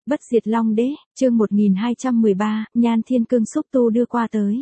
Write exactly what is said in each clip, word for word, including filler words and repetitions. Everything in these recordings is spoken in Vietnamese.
Bất diệt Long Đế, chương một nghìn hai trăm mười ba, Nhan Thiên Cương xúc tu đưa qua tới.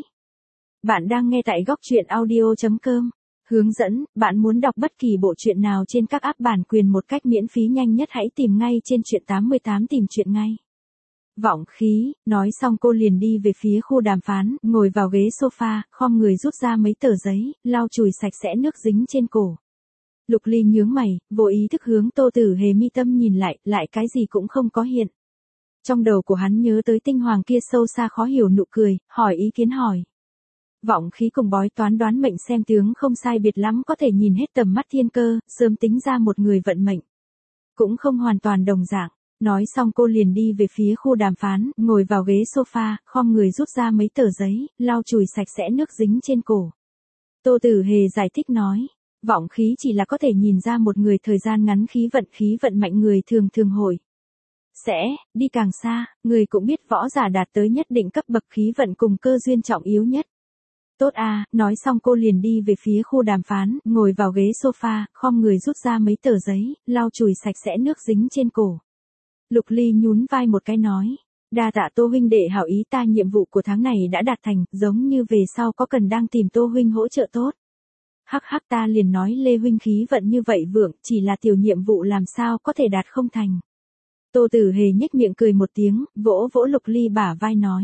Bạn đang nghe tại góc truyện audio chấm com. Hướng dẫn, bạn muốn đọc bất kỳ bộ truyện nào trên các app bản quyền một cách miễn phí nhanh nhất hãy tìm ngay trên truyện tám mươi tám tìm truyện ngay. Vọng khí, nói xong cô liền đi về phía khu đàm phán, ngồi vào ghế sofa, khom người rút ra mấy tờ giấy, lau chùi sạch sẽ nước dính trên cổ. Lục Ly nhướng mày, vô ý thức hướng Tô Tử Hề mi tâm nhìn lại, lại cái gì cũng không có hiện. Trong đầu của hắn nhớ tới tinh hoàng kia sâu xa khó hiểu nụ cười, hỏi ý kiến hỏi. Vọng khí cùng bói toán đoán mệnh xem tướng không sai biệt lắm có thể nhìn hết tầm mắt thiên cơ, sớm tính ra một người vận mệnh. Cũng không hoàn toàn đồng dạng. Nói xong cô liền đi về phía khu đàm phán, ngồi vào ghế sofa, khom người rút ra mấy tờ giấy, lau chùi sạch sẽ nước dính trên cổ. Tô Tử Hề giải thích nói. Vọng khí chỉ là có thể nhìn ra một người thời gian ngắn khí vận khí vận mạnh người thường thường hồi. Sẽ, đi càng xa, người cũng biết võ giả đạt tới nhất định cấp bậc khí vận cùng cơ duyên trọng yếu nhất. Tốt à, nói xong cô liền đi về phía khu đàm phán, ngồi vào ghế sofa, khom người rút ra mấy tờ giấy, lau chùi sạch sẽ nước dính trên cổ. Lục Ly nhún vai một cái nói. Đa tạ Tô huynh đệ hảo ý, ta nhiệm vụ của tháng này đã đạt thành, giống như về sau có cần đang tìm Tô huynh hỗ trợ tốt. Hắc hắc, ta liền nói Lê huynh khí vận như vậy vượng, chỉ là tiểu nhiệm vụ làm sao có thể đạt không thành. Tô Tử Hề nhếch miệng cười một tiếng, vỗ vỗ Lục Ly bả vai nói.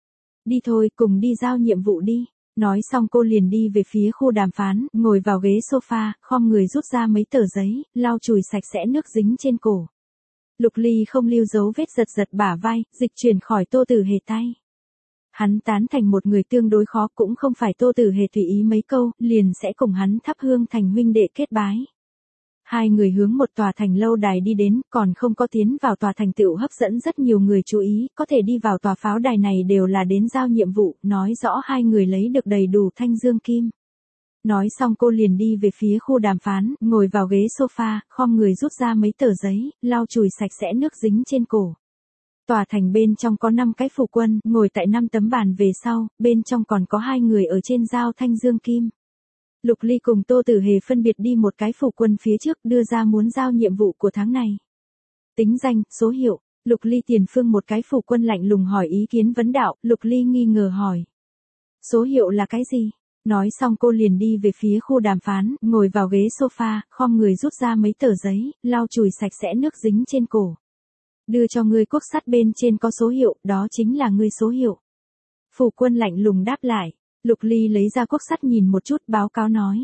Đi thôi, cùng đi giao nhiệm vụ đi. Nói xong cô liền đi về phía khu đàm phán, ngồi vào ghế sofa, khom người rút ra mấy tờ giấy, lau chùi sạch sẽ nước dính trên cổ. Lục Ly không lưu dấu vết giật giật bả vai, dịch chuyển khỏi Tô Tử Hề tay. Hắn tán thành một người tương đối khó, cũng không phải Tô Tử Hề tùy ý mấy câu, liền sẽ cùng hắn thắp hương thành huynh đệ kết bái. Hai người hướng một tòa thành lâu đài đi đến, còn không có tiến vào tòa thành tựu hấp dẫn rất nhiều người chú ý, có thể đi vào tòa pháo đài này đều là đến giao nhiệm vụ, nói rõ hai người lấy được đầy đủ thanh dương kim. Nói xong cô liền đi về phía khu đàm phán, ngồi vào ghế sofa, khom người rút ra mấy tờ giấy, lau chùi sạch sẽ nước dính trên cổ. Tòa thành bên trong có năm cái phủ quân, ngồi tại năm tấm bàn về sau, bên trong còn có hai người ở trên giao thanh dương kim. Lục Ly cùng Tô Tử Hề phân biệt đi một cái phủ quân phía trước đưa ra muốn giao nhiệm vụ của tháng này. Tính danh, số hiệu, Lục Ly tiền phương một cái phủ quân lạnh lùng hỏi ý kiến vấn đạo, Lục Ly nghi ngờ hỏi. Số hiệu là cái gì? Nói xong cô liền đi về phía khu đàm phán, ngồi vào ghế sofa, khom người rút ra mấy tờ giấy, lau chùi sạch sẽ nước dính trên cổ. Đưa cho ngươi cuốc sắt bên trên có số hiệu, đó chính là ngươi số hiệu. Phủ quân lạnh lùng đáp lại. Lục Ly lấy ra cuốc sắt nhìn một chút, báo cáo nói.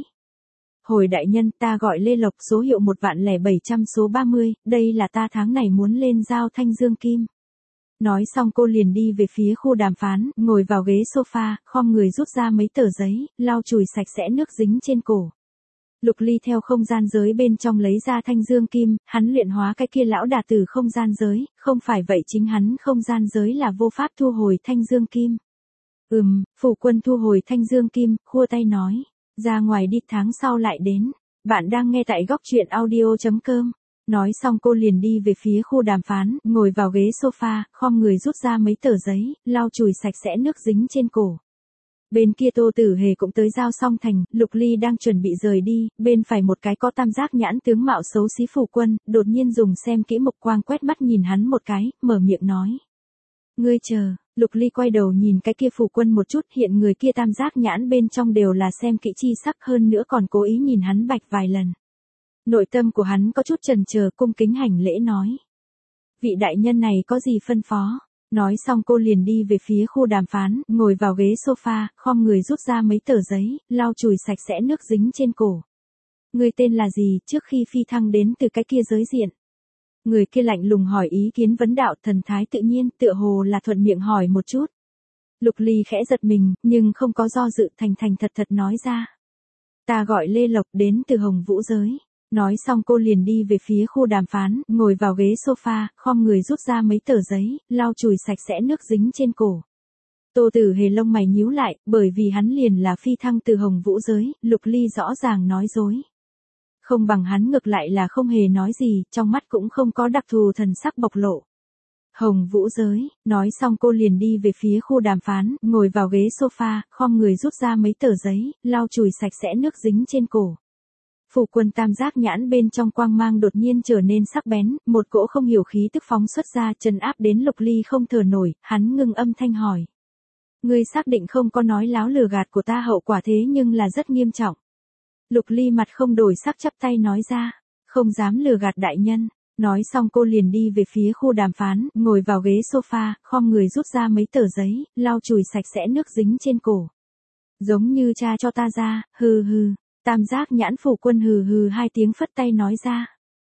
Hồi đại nhân, ta gọi Lê Lộc, số hiệu một vạn lẻ bảy trăm số ba mươi, đây là ta tháng này muốn lên giao thanh dương kim. Nói xong cô liền đi về phía khu đàm phán, ngồi vào ghế sofa, khom người rút ra mấy tờ giấy, lau chùi sạch sẽ nước dính trên cổ. Lục Ly theo không gian giới bên trong lấy ra thanh dương kim, hắn luyện hóa cái kia lão đà từ không gian giới, không phải vậy chính hắn không gian giới là vô pháp thu hồi thanh dương kim. Ừm, phủ quân thu hồi thanh dương kim, khua tay nói, ra ngoài đi tháng sau lại đến. Bạn đang nghe tại góc truyện audio chấm com. Nói xong cô liền đi về phía khu đàm phán, ngồi vào ghế sofa, khom người rút ra mấy tờ giấy, lau chùi sạch sẽ nước dính trên cổ. Bên kia Tô Tử Hề cũng tới giao xong thành, Lục Ly đang chuẩn bị rời đi, bên phải một cái có tam giác nhãn tướng mạo xấu xí phủ quân, đột nhiên dùng xem kỹ mục quang quét mắt nhìn hắn một cái, mở miệng nói. Ngươi chờ, Lục Ly quay đầu nhìn cái kia phủ quân một chút, hiện người kia tam giác nhãn bên trong đều là xem kỹ chi sắc, hơn nữa còn cố ý nhìn hắn bạch vài lần. Nội tâm của hắn có chút chần chờ, cung kính hành lễ nói. Vị đại nhân này có gì phân phó? Nói xong cô liền đi về phía khu đàm phán, ngồi vào ghế sofa, khom người rút ra mấy tờ giấy, lau chùi sạch sẽ nước dính trên cổ. Người tên là gì, trước khi phi thăng đến từ cái kia giới diện? Người kia lạnh lùng hỏi ý kiến vấn đạo, thần thái tự nhiên, tựa hồ là thuận miệng hỏi một chút. Lục Ly khẽ giật mình, nhưng không có do dự, thành thành thật thật nói ra. Ta gọi Lê Lộc, đến từ Hồng Vũ giới. Nói xong cô liền đi về phía khu đàm phán, ngồi vào ghế sofa, khom người rút ra mấy tờ giấy, lau chùi sạch sẽ nước dính trên cổ. Tô Tử Hề lông mày nhíu lại, bởi vì hắn liền là phi thăng từ Hồng Vũ giới, Lục Ly rõ ràng nói dối. Không bằng hắn ngược lại là không hề nói gì, trong mắt cũng không có đặc thù thần sắc bộc lộ. Hồng Vũ giới, nói xong cô liền đi về phía khu đàm phán, ngồi vào ghế sofa, khom người rút ra mấy tờ giấy, lau chùi sạch sẽ nước dính trên cổ. Phủ quân tam giác nhãn bên trong quang mang đột nhiên trở nên sắc bén, một cỗ không hiểu khí tức phóng xuất ra trấn áp đến Lục Ly không thở nổi, hắn ngưng âm thanh hỏi. Ngươi xác định không có nói láo lừa gạt của ta, hậu quả thế nhưng là rất nghiêm trọng. Lục Ly mặt không đổi sắc chắp tay nói ra, không dám lừa gạt đại nhân. Nói xong cô liền đi về phía khu đàm phán, ngồi vào ghế sofa, khom người rút ra mấy tờ giấy, lau chùi sạch sẽ nước dính trên cổ. Giống như cha cho ta ra, hừ hừ, tam giác nhãn phủ quân hừ hừ hai tiếng phất tay nói ra.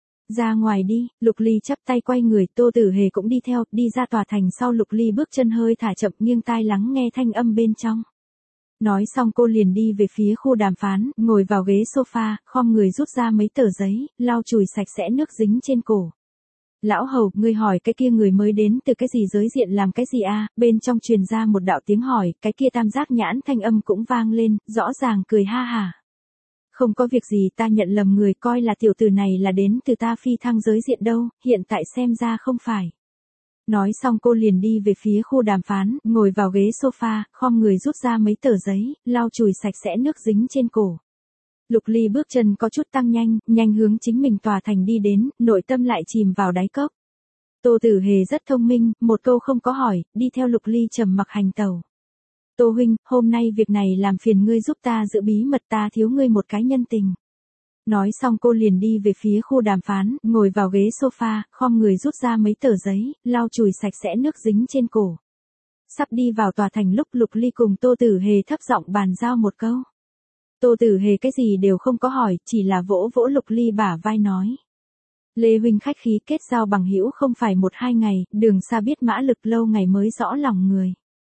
Ra ngoài đi, Lục Ly chắp tay quay người, Tô Tử Hề cũng đi theo, đi ra tòa thành sau. Lục Ly bước chân hơi thả chậm, nghiêng tai lắng nghe thanh âm bên trong. Nói xong cô liền đi về phía khu đàm phán, ngồi vào ghế sofa, khom người rút ra mấy tờ giấy, lau chùi sạch sẽ nước dính trên cổ. Lão hầu, ngươi hỏi cái kia người mới đến từ cái gì giới diện làm cái gì a? Bên trong truyền ra một đạo tiếng hỏi, cái kia tam giác nhãn thanh âm cũng vang lên, rõ ràng cười ha hả. Không có việc gì, ta nhận lầm người, coi là tiểu tử này là đến từ ta phi thăng giới diện đâu, hiện tại xem ra không phải. Nói xong cô liền đi về phía khu đàm phán, ngồi vào ghế sofa, khom người rút ra mấy tờ giấy, lau chùi sạch sẽ nước dính trên cổ. Lục Ly bước chân có chút tăng nhanh, nhanh hướng chính mình tòa thành đi đến, nội tâm lại chìm vào đáy cốc. Tô Tử Hề rất thông minh, một câu không có hỏi, đi theo Lục Ly trầm mặc hành tẩu. Tô huynh, hôm nay việc này làm phiền ngươi giúp ta giữ bí mật, ta thiếu ngươi một cái nhân tình. Nói xong cô liền đi về phía khu đàm phán, ngồi vào ghế sofa, khom người rút ra mấy tờ giấy, lau chùi sạch sẽ nước dính trên cổ. Sắp đi vào tòa thành lúc Lục Ly cùng Tô Tử Hề thấp giọng bàn giao một câu. Tô Tử Hề cái gì đều không có hỏi, chỉ là vỗ vỗ Lục Ly bả vai nói. Lê huynh khách khí, kết giao bằng hữu không phải một hai ngày, đường xa biết mã lực, lâu ngày mới rõ lòng người.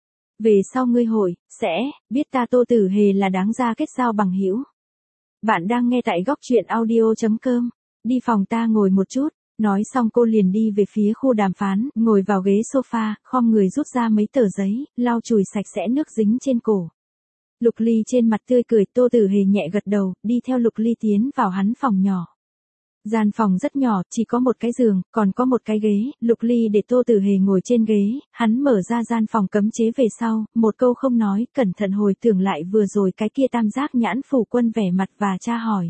Về sau ngươi hội, sẽ, biết ta Tô Tử Hề là đáng ra kết giao bằng hữu. Bạn đang nghe tại góc truyện audio chấm com, đi phòng ta ngồi một chút. Nói xong cô liền đi về phía khu đàm phán, ngồi vào ghế sofa, khom người rút ra mấy tờ giấy, lau chùi sạch sẽ nước dính trên cổ. Lục Ly trên mặt tươi cười, Tô Tử Hề nhẹ gật đầu, đi theo Lục Ly tiến vào hắn phòng nhỏ. Gian phòng rất nhỏ, chỉ có một cái giường, còn có một cái ghế, Lục Ly để Tô Tử Hề ngồi trên ghế, hắn mở ra gian phòng cấm chế về sau, một câu không nói, cẩn thận hồi tưởng lại vừa rồi cái kia tam giác nhãn phủ quân vẻ mặt và tra hỏi.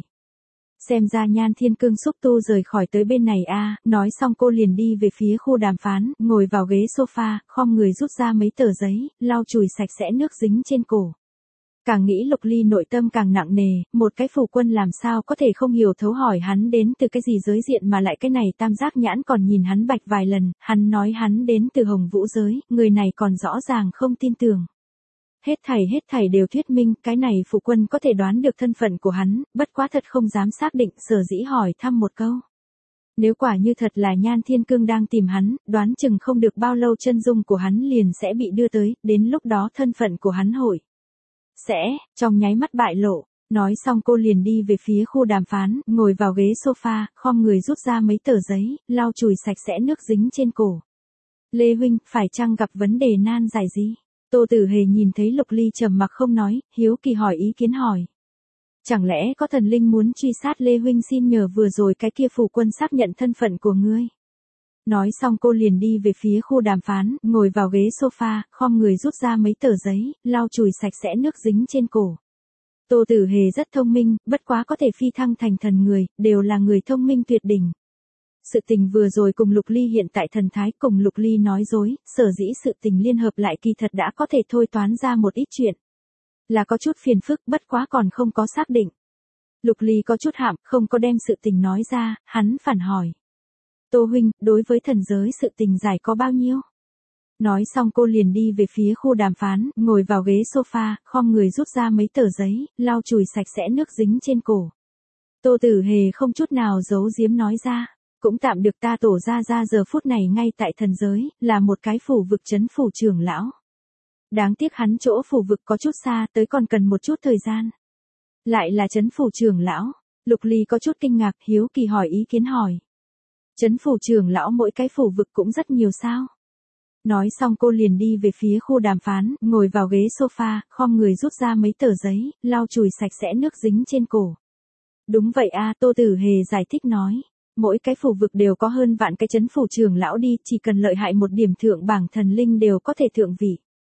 Xem ra Nhan Thiên Cương xúc tu rời khỏi tới bên này a. Nói xong cô liền đi về phía khu đàm phán, ngồi vào ghế sofa, khom người rút ra mấy tờ giấy, lau chùi sạch sẽ nước dính trên cổ. Càng nghĩ Lục Ly nội tâm càng nặng nề, một cái phủ quân làm sao có thể không hiểu thấu hỏi hắn đến từ cái gì giới diện mà lại cái này tam giác nhãn còn nhìn hắn bạch vài lần, hắn nói hắn đến từ Hồng Vũ giới, người này còn rõ ràng không tin tưởng. Hết thảy hết thảy đều thuyết minh, cái này phủ quân có thể đoán được thân phận của hắn, bất quá thật không dám xác định, sở dĩ hỏi thăm một câu. Nếu quả như thật là Nhan Thiên Cương đang tìm hắn, đoán chừng không được bao lâu chân dung của hắn liền sẽ bị đưa tới, đến lúc đó thân phận của hắn hội sẽ, trong nháy mắt bại lộ. Nói xong cô liền đi về phía khu đàm phán, ngồi vào ghế sofa, khom người rút ra mấy tờ giấy, lau chùi sạch sẽ nước dính trên cổ. Lê huynh, phải chăng gặp vấn đề nan giải gì? Tô Tử Hề nhìn thấy Lục Ly trầm mặc không nói, hiếu kỳ hỏi ý kiến hỏi. Chẳng lẽ có thần linh muốn truy sát Lê huynh, xin nhờ vừa rồi cái kia phủ quân xác nhận thân phận của ngươi. Nói xong cô liền đi về phía khu đàm phán, ngồi vào ghế sofa, khom người rút ra mấy tờ giấy, lau chùi sạch sẽ nước dính trên cổ. Tô Tử Hề rất thông minh, bất quá có thể phi thăng thành thần người, đều là người thông minh tuyệt đỉnh. Sự tình vừa rồi cùng Lục Ly hiện tại thần thái, cùng Lục Ly nói dối, sở dĩ sự tình liên hợp lại kỳ thật đã có thể thôi toán ra một ít chuyện. Là có chút phiền phức, bất quá còn không có xác định. Lục Ly có chút hạm, không có đem sự tình nói ra, hắn phản hỏi. Tô huynh, đối với thần giới sự tình giải có bao nhiêu? Nói xong cô liền đi về phía khu đàm phán, ngồi vào ghế sofa, khom người rút ra mấy tờ giấy, lau chùi sạch sẽ nước dính trên cổ. Tô Tử Hề không chút nào giấu giếm nói ra, cũng tạm được ta tổ ra ra giờ phút này ngay tại thần giới, là một cái phủ vực trấn phủ trưởng lão. Đáng tiếc hắn chỗ phủ vực có chút xa, tới còn cần một chút thời gian. Lại là trấn phủ trưởng lão, Lục Ly có chút kinh ngạc, hiếu kỳ hỏi ý kiến hỏi. Trấn phủ trưởng lão mỗi cái phủ vực cũng rất nhiều sao? Nói xong cô liền đi về phía khu đàm phán, ngồi vào ghế sofa, khom người rút ra mấy tờ giấy, lau chùi sạch sẽ nước dính trên cổ. Đúng vậy a, Tô Tử Hề giải thích nói. Mỗi cái phủ vực đều có hơn vạn cái trấn phủ trưởng lão đi, chỉ cần lợi hại một điểm thượng bảng thần linh đều có thể thượng vị.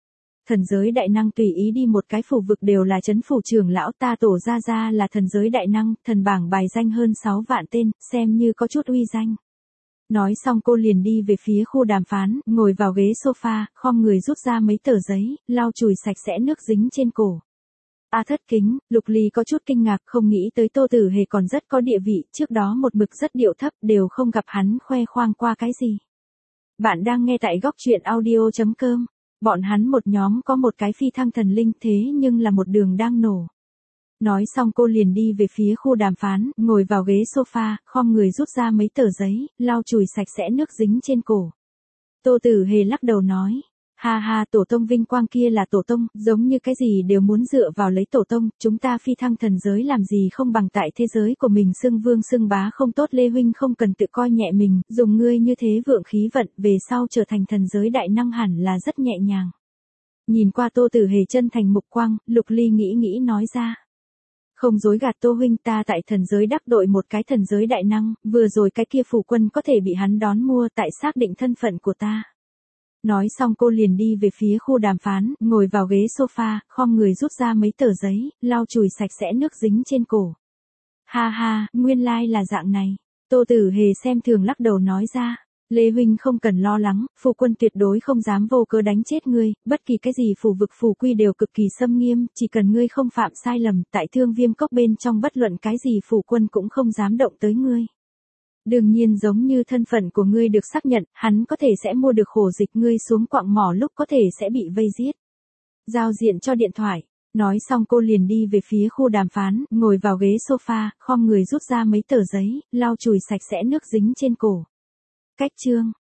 Thần giới đại năng tùy ý đi một cái phủ vực đều là chấn phủ trưởng lão, ta tổ gia gia là thần giới đại năng, thần bảng bài danh hơn sáu vạn tên, xem như có chút uy danh. Nói xong cô liền đi về phía khu đàm phán, ngồi vào ghế sofa, khom người rút ra mấy tờ giấy, lau chùi sạch sẽ nước dính trên cổ. A thất kính, Lục Ly có chút kinh ngạc, không nghĩ tới Tô Tử Hề còn rất có địa vị, trước đó một mực rất điệu thấp, đều không gặp hắn khoe khoang qua cái gì. Bạn đang nghe tại góc truyện audio chấm com. Bọn hắn một nhóm có một cái phi thăng thần linh, thế nhưng là một đường đang nổ. Nói xong cô liền đi về phía khu đàm phán, ngồi vào ghế sofa, khom người rút ra mấy tờ giấy, lau chùi sạch sẽ nước dính trên cổ. Tô Tử Hề lắc đầu nói, ha ha, tổ tông vinh quang kia là tổ tông, giống như cái gì đều muốn dựa vào lấy tổ tông, chúng ta phi thăng thần giới làm gì không bằng tại thế giới của mình xưng vương xưng bá không tốt. Lê huynh không cần tự coi nhẹ mình, dùng ngươi như thế vượng khí vận, về sau trở thành thần giới đại năng hẳn là rất nhẹ nhàng. Nhìn qua Tô Tử Hề chân thành mục quang, Lục Ly nghĩ nghĩ nói ra. Không dối gạt Tô huynh, ta tại thần giới đắc đội một cái thần giới đại năng, vừa rồi cái kia phủ quân có thể bị hắn đón mua tại xác định thân phận của ta. Nói xong cô liền đi về phía khu đàm phán, ngồi vào ghế sofa, khom người rút ra mấy tờ giấy, lau chùi sạch sẽ nước dính trên cổ. Ha ha, nguyên lai like là dạng này. Tô Tử Hề xem thường lắc đầu nói ra. Lê huynh không cần lo lắng, phù quân tuyệt đối không dám vô cớ đánh chết ngươi, bất kỳ cái gì phù vực phù quy đều cực kỳ xâm nghiêm, chỉ cần ngươi không phạm sai lầm, tại Thương Viêm cốc bên trong bất luận cái gì phù quân cũng không dám động tới ngươi. Đương nhiên giống như thân phận của ngươi được xác nhận, hắn có thể sẽ mua được khổ dịch, ngươi xuống quặng mỏ lúc có thể sẽ bị vây giết. Giao diện cho điện thoại. Nói xong cô liền đi về phía khu đàm phán, ngồi vào ghế sofa, khom người rút ra mấy tờ giấy, lau chùi sạch sẽ nước dính trên cổ. Cách chương.